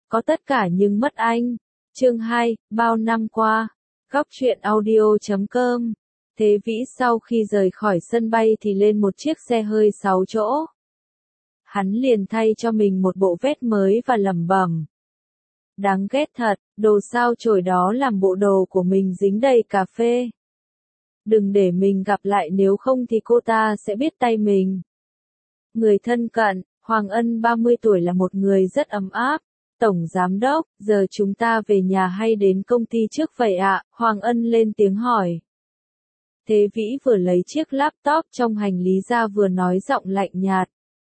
có tất cả nhưng mất anh. Chương 2, bao năm qua. Góc truyện audio.com. Thế Vĩ sau khi rời khỏi sân bay thì lên một chiếc xe hơi 6 chỗ. Hắn liền thay cho mình một bộ vest mới và lẩm bẩm. Đáng ghét thật, đồ sao chổi đó làm bộ đồ của mình dính đầy cà phê. Đừng để mình gặp lại nếu không thì cô ta sẽ biết tay mình. Người thân cận, Hoàng Ân 30 tuổi là một người rất ấm áp. Tổng giám đốc, giờ chúng ta về nhà hay đến công ty trước vậy ạ? Hoàng Ân lên tiếng hỏi. Thế Vĩ vừa lấy chiếc laptop trong hành lý ra vừa nói giọng lạnh nhạt.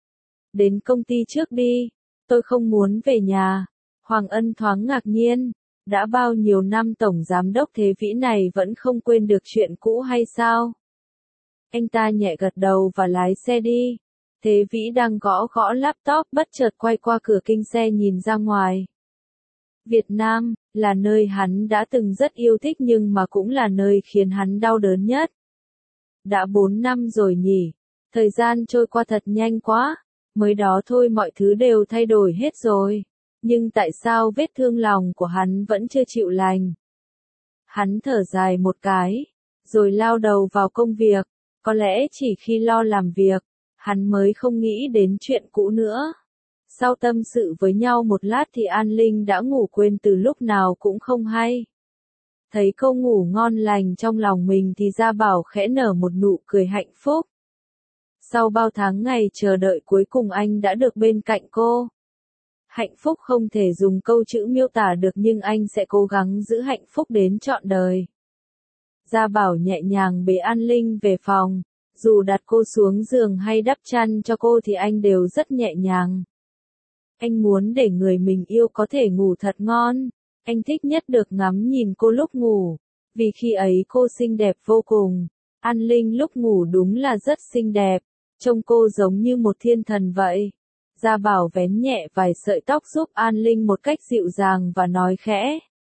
Đến công ty trước đi, tôi không muốn về nhà. Hoàng Ân thoáng ngạc nhiên, đã bao nhiêu năm tổng giám đốc Thế Vĩ này vẫn không quên được chuyện cũ hay sao? Anh ta nhẹ gật đầu và lái xe đi. Thế Vĩ đang gõ gõ laptop bất chợt quay qua cửa kính xe nhìn ra ngoài. Việt Nam, là nơi hắn đã từng rất yêu thích nhưng mà cũng là nơi khiến hắn đau đớn nhất. Đã 4 năm rồi nhỉ, thời gian trôi qua thật nhanh quá, mới đó thôi mọi thứ đều thay đổi hết rồi. Nhưng tại sao vết thương lòng của hắn vẫn chưa chịu lành? Hắn thở dài một cái, rồi lao đầu vào công việc, có lẽ chỉ khi lo làm việc, hắn mới không nghĩ đến chuyện cũ nữa. Sau tâm sự với nhau một lát thì An Linh đã ngủ quên từ lúc nào cũng không hay. Thấy cô ngủ ngon lành trong lòng mình thì Gia Bảo khẽ nở một nụ cười hạnh phúc. Sau bao tháng ngày chờ đợi cuối cùng anh đã được bên cạnh cô. Hạnh phúc không thể dùng câu chữ miêu tả được nhưng anh sẽ cố gắng giữ hạnh phúc đến trọn đời. Gia Bảo nhẹ nhàng bế An Linh về phòng, dù đặt cô xuống giường hay đắp chăn cho cô thì anh đều rất nhẹ nhàng. Anh muốn để người mình yêu có thể ngủ thật ngon, anh thích nhất được ngắm nhìn cô lúc ngủ, vì khi ấy cô xinh đẹp vô cùng. An Linh lúc ngủ đúng là rất xinh đẹp, trông cô giống như một thiên thần vậy. Gia Bảo vén nhẹ vài sợi tóc giúp An Linh một cách dịu dàng và nói khẽ.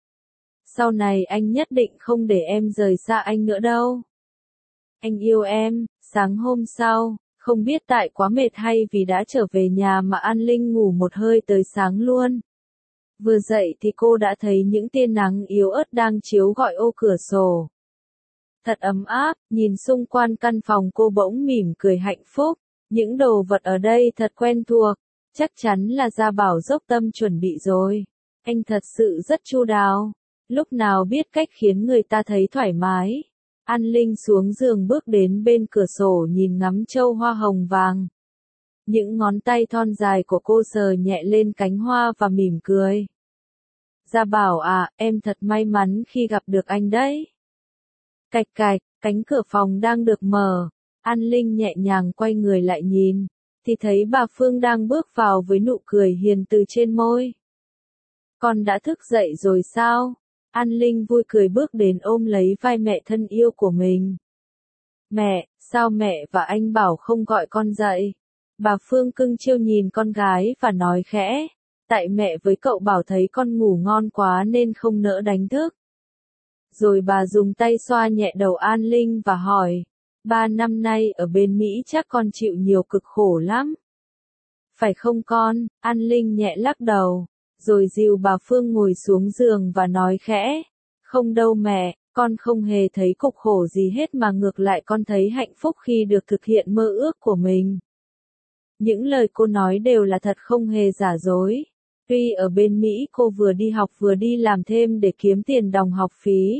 Sau này anh nhất định không để em rời xa anh nữa đâu. Anh yêu em. Sáng hôm sau, không biết tại quá mệt hay vì đã trở về nhà mà An Linh ngủ một hơi tới sáng luôn. Vừa dậy thì cô đã thấy những tia nắng yếu ớt đang chiếu gọi ô cửa sổ. Thật ấm áp, nhìn xung quanh căn phòng cô bỗng mỉm cười hạnh phúc. Những đồ vật ở đây thật quen thuộc, chắc chắn là Gia Bảo dốc tâm chuẩn bị rồi. Anh thật sự rất chu đáo, lúc nào biết cách khiến người ta thấy thoải mái. An Linh xuống giường bước đến bên cửa sổ nhìn ngắm châu hoa hồng vàng. Những ngón tay thon dài của cô sờ nhẹ lên cánh hoa và mỉm cười. Gia Bảo à, em thật may mắn khi gặp được anh đấy. Cạch cạch, cánh cửa phòng đang được mở. An Linh nhẹ nhàng quay người lại nhìn, thì thấy bà Phương đang bước vào với nụ cười hiền từ trên môi. Con đã thức dậy rồi sao? An Linh vui cười bước đến ôm lấy vai mẹ thân yêu của mình. Mẹ, sao mẹ và anh Bảo không gọi con dậy? Bà Phương cưng chiêu nhìn con gái và nói khẽ. Tại mẹ với cậu Bảo thấy con ngủ ngon quá nên không nỡ đánh thức. Rồi bà dùng tay xoa nhẹ đầu An Linh và hỏi. 3 năm nay ở bên Mỹ chắc con chịu nhiều cực khổ lắm. Phải không con? An Linh nhẹ lắc đầu, rồi dìu bà Phương ngồi xuống giường và nói khẽ. Không đâu mẹ, con không hề thấy cực khổ gì hết mà ngược lại con thấy hạnh phúc khi được thực hiện mơ ước của mình. Những lời cô nói đều là thật không hề giả dối. Tuy ở bên Mỹ cô vừa đi học vừa đi làm thêm để kiếm tiền đóng học phí.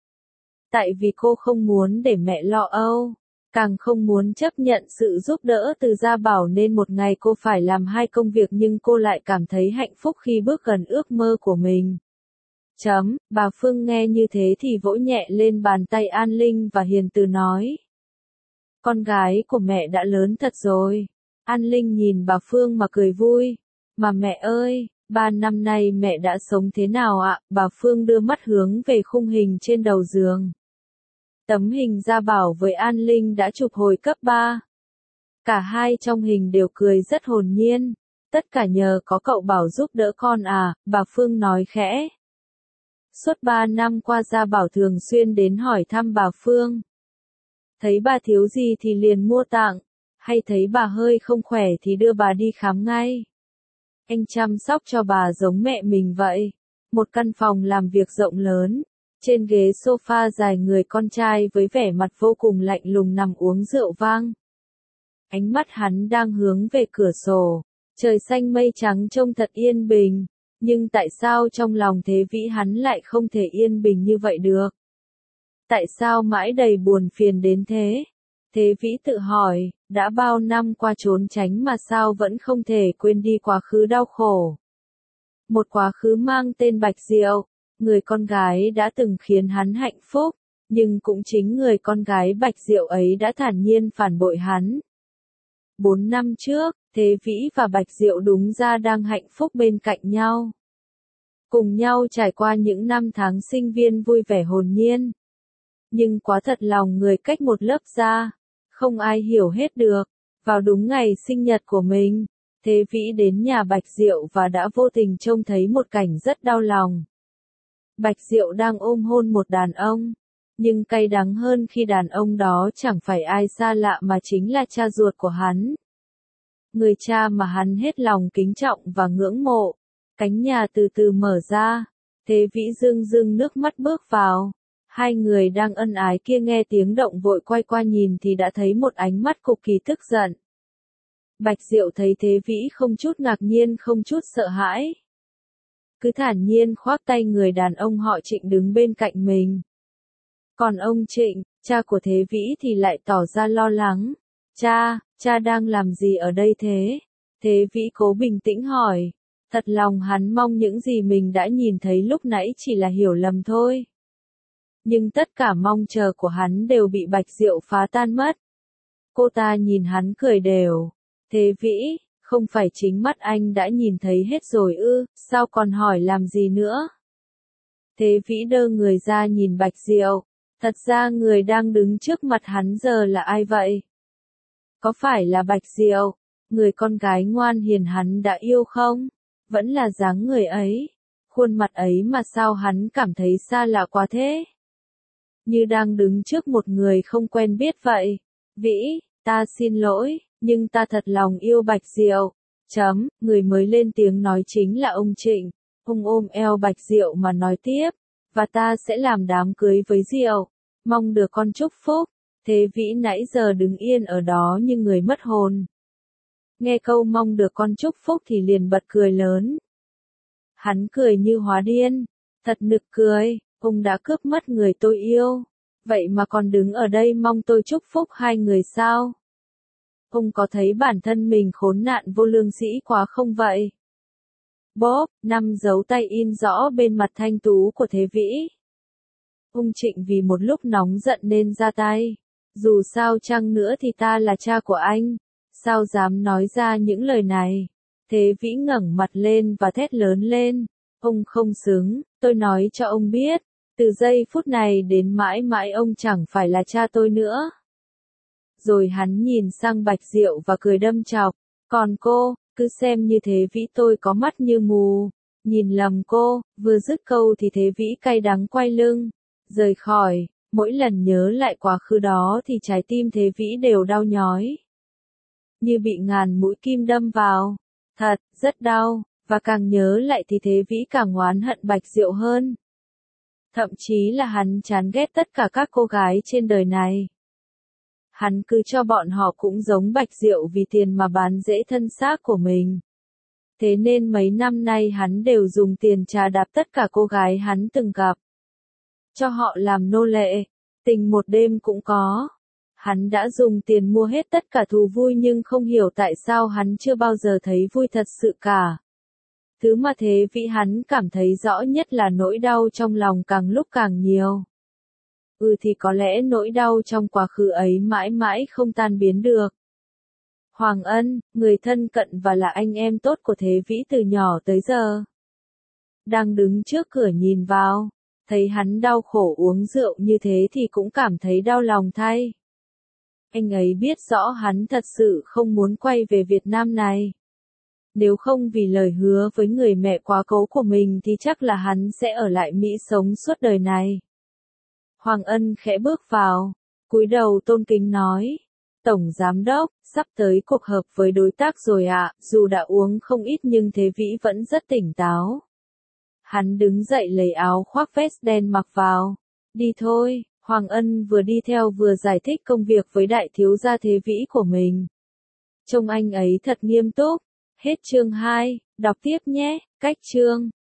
Tại vì cô không muốn để mẹ lo âu, càng không muốn chấp nhận sự giúp đỡ từ Gia Bảo nên một ngày cô phải làm 2 công việc nhưng cô lại cảm thấy hạnh phúc khi bước gần ước mơ của mình. Bà Phương nghe như thế thì vỗ nhẹ lên bàn tay An Linh và hiền từ nói. Con gái của mẹ đã lớn thật rồi. An Linh nhìn bà Phương mà cười vui. Mà mẹ ơi, 3 năm nay mẹ đã sống thế nào ạ? Bà Phương đưa mắt hướng về khung hình trên đầu giường. Tấm hình Gia Bảo với An Linh đã chụp hồi cấp 3. Cả hai trong hình đều cười rất hồn nhiên. Tất cả nhờ có cậu Bảo giúp đỡ con à, bà Phương nói khẽ. Suốt 3 năm qua Gia Bảo thường xuyên đến hỏi thăm bà Phương. Thấy bà thiếu gì thì liền mua tặng, hay thấy bà hơi không khỏe thì đưa bà đi khám ngay. Anh chăm sóc cho bà giống mẹ mình vậy. Một căn phòng làm việc rộng lớn. Trên ghế sofa dài người con trai với vẻ mặt vô cùng lạnh lùng nằm uống rượu vang. Ánh mắt hắn đang hướng về cửa sổ. Trời xanh mây trắng trông thật yên bình. Nhưng tại sao trong lòng Thế Vĩ hắn lại không thể yên bình như vậy được? Tại sao mãi đầy buồn phiền đến thế? Thế Vĩ tự hỏi, đã bao năm qua trốn tránh mà sao vẫn không thể quên đi quá khứ đau khổ. Một quá khứ mang tên Bạch Diệu, người con gái đã từng khiến hắn hạnh phúc, nhưng cũng chính người con gái Bạch Diệu ấy đã thản nhiên phản bội hắn. 4 năm trước, Thế Vĩ và Bạch Diệu đúng ra đang hạnh phúc bên cạnh nhau. Cùng nhau trải qua những năm tháng sinh viên vui vẻ hồn nhiên. Nhưng quá thật lòng người cách một lớp ra, không ai hiểu hết được. Vào đúng ngày sinh nhật của mình, Thế Vĩ đến nhà Bạch Diệu và đã vô tình trông thấy một cảnh rất đau lòng. Bạch Diệu đang ôm hôn một đàn ông, nhưng cay đắng hơn khi đàn ông đó chẳng phải ai xa lạ mà chính là cha ruột của hắn. Người cha mà hắn hết lòng kính trọng và ngưỡng mộ. Cánh nhà từ từ mở ra, Thế Vĩ rưng rưng nước mắt bước vào. Hai người đang ân ái kia nghe tiếng động vội quay qua nhìn thì đã thấy một ánh mắt cực kỳ tức giận. Bạch Diệu thấy Thế Vĩ không chút ngạc nhiên không chút sợ hãi. Cứ thản nhiên khoác tay người đàn ông họ Trịnh đứng bên cạnh mình. Còn ông Trịnh, cha của Thế Vĩ thì lại tỏ ra lo lắng. Cha đang làm gì ở đây thế? Thế Vĩ cố bình tĩnh hỏi. Thật lòng hắn mong những gì mình đã nhìn thấy lúc nãy chỉ là hiểu lầm thôi. Nhưng tất cả mong chờ của hắn đều bị Bạch Diệu phá tan mất. Cô ta nhìn hắn cười đều. Thế Vĩ, không phải chính mắt anh đã nhìn thấy hết rồi ư, sao còn hỏi làm gì nữa? Thế Vĩ đơ người ra nhìn Bạch Diệu. Thật ra người đang đứng trước mặt hắn giờ là ai vậy? Có phải là Bạch Diệu, người con gái ngoan hiền hắn đã yêu không? Vẫn là dáng người ấy, khuôn mặt ấy mà sao hắn cảm thấy xa lạ quá thế? Như đang đứng trước một người không quen biết vậy. Vĩ, ta xin lỗi, nhưng ta thật lòng yêu Bạch Diệu. Người mới lên tiếng nói chính là ông Trịnh. Ông ôm eo Bạch Diệu mà nói tiếp. Và ta sẽ làm đám cưới với Diệu. Mong được con chúc phúc. Thế Vĩ nãy giờ đứng yên ở đó như người mất hồn. Nghe câu mong được con chúc phúc thì liền bật cười lớn. Hắn cười như hóa điên. Thật nực cười, ông đã cướp mất người tôi yêu. Vậy mà còn đứng ở đây mong tôi chúc phúc hai người sao? Ông có thấy bản thân mình khốn nạn vô lương sĩ quá không vậy? Bóp, 5 dấu tay in rõ bên mặt thanh tú của Thế Vĩ. Ông Trịnh vì một lúc nóng giận nên ra tay. Dù sao chăng nữa thì ta là cha của anh. Sao dám nói ra những lời này? Thế Vĩ ngẩng mặt lên và thét lớn lên. Ông không xứng, tôi nói cho ông biết. Từ giây phút này đến mãi mãi ông chẳng phải là cha tôi nữa. Rồi hắn nhìn sang Bạch Diệu và cười đâm chọc. Còn cô, cứ xem như Thế Vĩ tôi có mắt như mù. Nhìn lầm cô, vừa dứt câu thì Thế Vĩ cay đắng quay lưng. Rời khỏi, mỗi lần nhớ lại quá khứ đó thì trái tim Thế Vĩ đều đau nhói. Như bị ngàn mũi kim đâm vào. Thật, rất đau, và càng nhớ lại thì Thế Vĩ càng oán hận Bạch Diệu hơn. Thậm chí là hắn chán ghét tất cả các cô gái trên đời này. Hắn cứ cho bọn họ cũng giống Bạch Diệu vì tiền mà bán rễ thân xác của mình. Thế nên mấy năm nay hắn đều dùng tiền trà đạp tất cả cô gái hắn từng gặp. Cho họ làm nô lệ, tình một đêm cũng có. Hắn đã dùng tiền mua hết tất cả thú vui nhưng không hiểu tại sao hắn chưa bao giờ thấy vui thật sự cả. Thứ mà Thế Vĩ hắn cảm thấy rõ nhất là nỗi đau trong lòng càng lúc càng nhiều. Thì có lẽ nỗi đau trong quá khứ ấy mãi mãi không tan biến được. Hoàng Ân, người thân cận và là anh em tốt của Thế Vĩ từ nhỏ tới giờ. Đang đứng trước cửa nhìn vào, thấy hắn đau khổ uống rượu như thế thì cũng cảm thấy đau lòng thay. Anh ấy biết rõ hắn thật sự không muốn quay về Việt Nam này. Nếu không vì lời hứa với người mẹ quá cố của mình thì chắc là hắn sẽ ở lại Mỹ sống suốt đời này. Hoàng Ân khẽ bước vào, cúi đầu tôn kính nói. Tổng Giám đốc, sắp tới cuộc họp với đối tác rồi ạ, dù đã uống không ít nhưng Thế Vĩ vẫn rất tỉnh táo. Hắn đứng dậy lấy áo khoác vest đen mặc vào. Đi thôi, Hoàng Ân vừa đi theo vừa giải thích công việc với đại thiếu gia Thế Vĩ của mình. Trông anh ấy thật nghiêm túc. Hết chương 2, đọc tiếp nhé, cách chương.